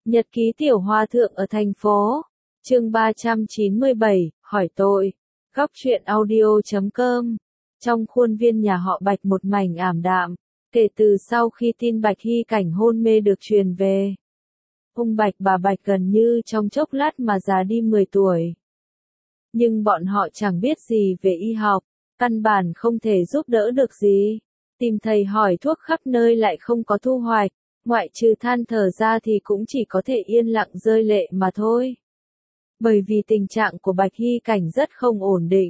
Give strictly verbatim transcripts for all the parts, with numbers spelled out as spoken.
Nhật ký tiểu hòa thượng ở thành phố. Chương ba trăm chín mươi bảy, hỏi tội. Góc truyện audio chấm com. Trong khuôn viên nhà họ Bạch một mảnh ảm đạm, kể từ sau khi tin Bạch Hy Cảnh hôn mê được truyền về. Ông Bạch bà Bạch gần như trong chốc lát mà già đi mười tuổi. Nhưng bọn họ chẳng biết gì về y học, căn bản không thể giúp đỡ được gì. Tìm thầy hỏi thuốc khắp nơi lại không có thu hoạch, ngoại trừ than thở ra thì cũng chỉ có thể yên lặng rơi lệ mà thôi. Bởi vì tình trạng của Bạch Hy Cảnh rất không ổn định.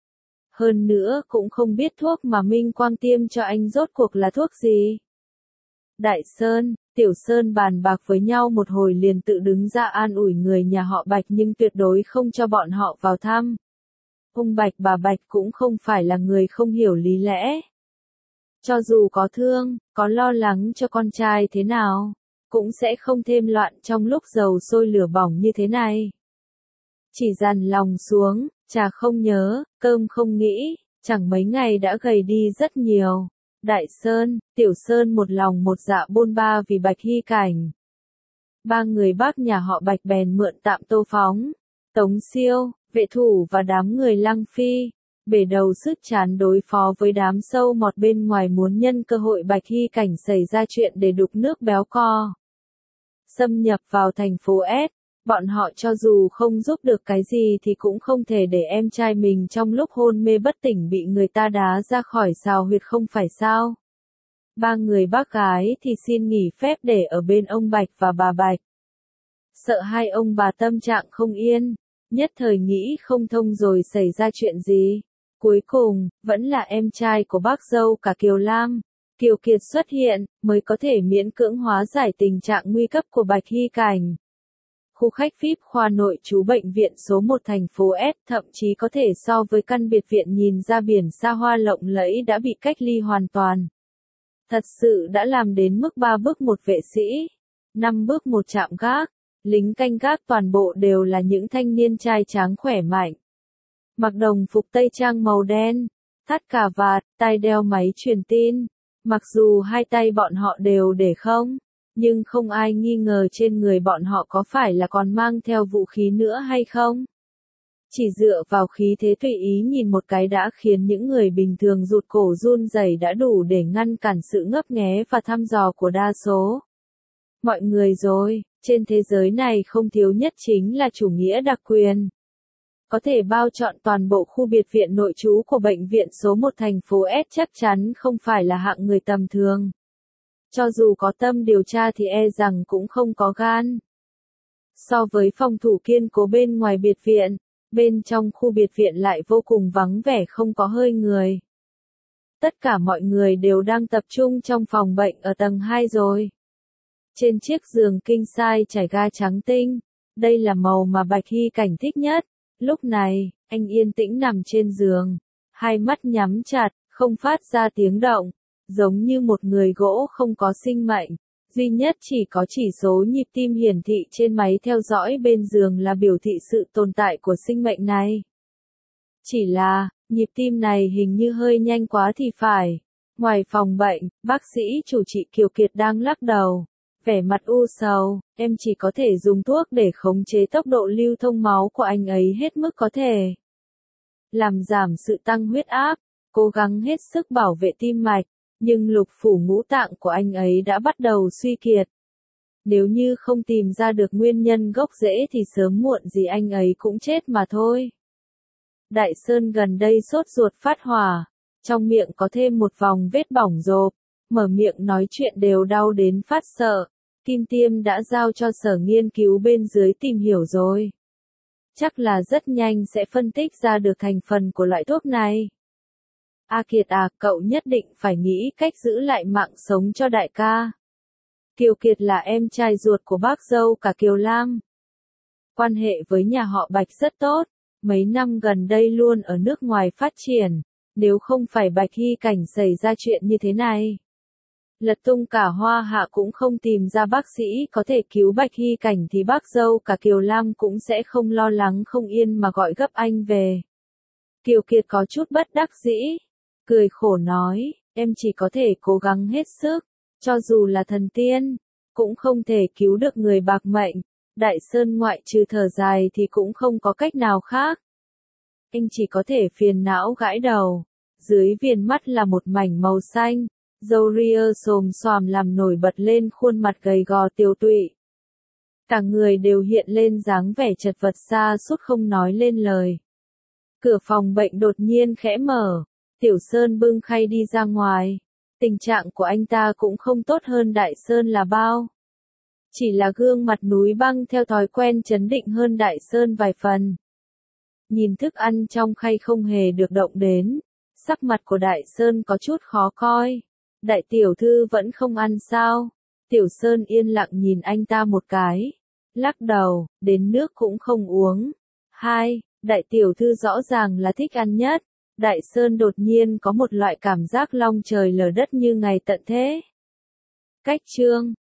Hơn nữa cũng không biết thuốc mà Minh Quang tiêm cho anh rốt cuộc là thuốc gì. Đại Sơn, Tiểu Sơn bàn bạc với nhau một hồi liền tự đứng ra an ủi người nhà họ Bạch nhưng tuyệt đối không cho bọn họ vào thăm. Ông Bạch bà Bạch cũng không phải là người không hiểu lý lẽ. Cho dù có thương, có lo lắng cho con trai thế nào, cũng sẽ không thêm loạn trong lúc dầu sôi lửa bỏng như thế này. Chỉ dằn lòng xuống, trà không nhớ, cơm không nghĩ, chẳng mấy ngày đã gầy đi rất nhiều. Đại Sơn, Tiểu Sơn một lòng một dạ bôn ba vì Bạch Hy Cảnh. Ba người bác nhà họ Bạch bèn mượn tạm Tô Phóng, Tống Siêu, Vệ Thủ và đám người Lăng Phi, bể đầu sức chán đối phó với đám sâu mọt bên ngoài muốn nhân cơ hội Bạch Hy Cảnh xảy ra chuyện để đục nước béo co. Xâm nhập vào thành phố S, bọn họ cho dù không giúp được cái gì thì cũng không thể để em trai mình trong lúc hôn mê bất tỉnh bị người ta đá ra khỏi xào huyệt không phải sao. Ba người bác gái thì xin nghỉ phép để ở bên ông Bạch và bà Bạch. Sợ hai ông bà tâm trạng không yên, nhất thời nghĩ không thông rồi xảy ra chuyện gì. Cuối cùng, vẫn là em trai của bác dâu cả Kiều Lam, Kiều Kiệt xuất hiện, mới có thể miễn cưỡng hóa giải tình trạng nguy cấp của Bạch Hy Cảnh. Khu khách vi ai pi khoa nội trú bệnh viện số một thành phố S thậm chí có thể so với căn biệt viện nhìn ra biển xa hoa lộng lẫy đã bị cách ly hoàn toàn. Thật sự đã làm đến mức ba bước một vệ sĩ, năm bước một trạm gác, lính canh gác toàn bộ đều là những thanh niên trai tráng khỏe mạnh. Mặc đồng phục tây trang màu đen, thắt cà vạt, tai đeo máy truyền tin. Mặc dù hai tay bọn họ đều để không, nhưng không ai nghi ngờ trên người bọn họ có phải là còn mang theo vũ khí nữa hay không. Chỉ dựa vào khí thế tùy ý nhìn một cái đã khiến những người bình thường rụt cổ run rẩy đã đủ để ngăn cản sự ngấp nghé và thăm dò của đa số. Mọi người rồi, trên thế giới này không thiếu nhất chính là chủ nghĩa đặc quyền. Có thể bao trọn toàn bộ khu biệt viện nội trú của bệnh viện số một thành phố S chắc chắn không phải là hạng người tầm thường. Cho dù có tâm điều tra thì e rằng cũng không có gan. So với phòng thủ kiên cố bên ngoài biệt viện, bên trong khu biệt viện lại vô cùng vắng vẻ không có hơi người. Tất cả mọi người đều đang tập trung trong phòng bệnh ở tầng hai rồi. Trên chiếc giường king size trải ga trắng tinh, đây là màu mà Bạch Hy Cảnh thích nhất. Lúc này, anh yên tĩnh nằm trên giường, hai mắt nhắm chặt, không phát ra tiếng động, giống như một người gỗ không có sinh mệnh, duy nhất chỉ có chỉ số nhịp tim hiển thị trên máy theo dõi bên giường là biểu thị sự tồn tại của sinh mệnh này. Chỉ là, nhịp tim này hình như hơi nhanh quá thì phải. Ngoài phòng bệnh, bác sĩ chủ trị Kiều Kiệt đang lắc đầu, vẻ mặt u sầu, em chỉ có thể dùng thuốc để khống chế tốc độ lưu thông máu của anh ấy hết mức có thể. Làm giảm sự tăng huyết áp, cố gắng hết sức bảo vệ tim mạch, nhưng lục phủ ngũ tạng của anh ấy đã bắt đầu suy kiệt. Nếu như không tìm ra được nguyên nhân gốc rễ thì sớm muộn gì anh ấy cũng chết mà thôi. Đại Sơn gần đây sốt ruột phát hỏa, trong miệng có thêm một vòng vết bỏng rộp, mở miệng nói chuyện đều đau đến phát sợ. Kim Tiêm đã giao cho sở nghiên cứu bên dưới tìm hiểu rồi. Chắc là rất nhanh sẽ phân tích ra được thành phần của loại thuốc này. A Kiệt à, cậu nhất định phải nghĩ cách giữ lại mạng sống cho đại ca. Kiều Kiệt là em trai ruột của bác dâu cả Kiều Lam. Quan hệ với nhà họ Bạch rất tốt, mấy năm gần đây luôn ở nước ngoài phát triển, nếu không phải Bạch Hy Cảnh xảy ra chuyện như thế này. Lật tung cả hoa hạ cũng không tìm ra bác sĩ có thể cứu Bạch Hy Cảnh thì bác dâu cả Kiều Lam cũng sẽ không lo lắng không yên mà gọi gấp anh về. Kiều Kiệt có chút bất đắc dĩ, cười khổ nói, em chỉ có thể cố gắng hết sức, cho dù là thần tiên, cũng không thể cứu được người bạc mệnh. Đại Sơn ngoại trừ thở dài thì cũng không có cách nào khác. Anh chỉ có thể phiền não gãi đầu. Dưới viền mắt là một mảnh màu xanh, râu ria xồm xoàm làm nổi bật lên khuôn mặt gầy gò tiều tụy. Cả người đều hiện lên dáng vẻ chật vật xa sút không nói lên lời. Cửa phòng bệnh đột nhiên khẽ mở, Tiểu Sơn bưng khay đi ra ngoài. Tình trạng của anh ta cũng không tốt hơn Đại Sơn là bao. Chỉ là gương mặt núi băng theo thói quen trấn định hơn Đại Sơn vài phần. Nhìn thức ăn trong khay không hề được động đến, sắc mặt của Đại Sơn có chút khó coi. Đại tiểu thư vẫn không ăn sao? Tiểu Sơn yên lặng nhìn anh ta một cái, lắc đầu, đến nước cũng không uống. Hai, đại tiểu thư rõ ràng là thích ăn nhất. Đại Sơn đột nhiên có một loại cảm giác long trời lở đất như ngày tận thế. Cách chương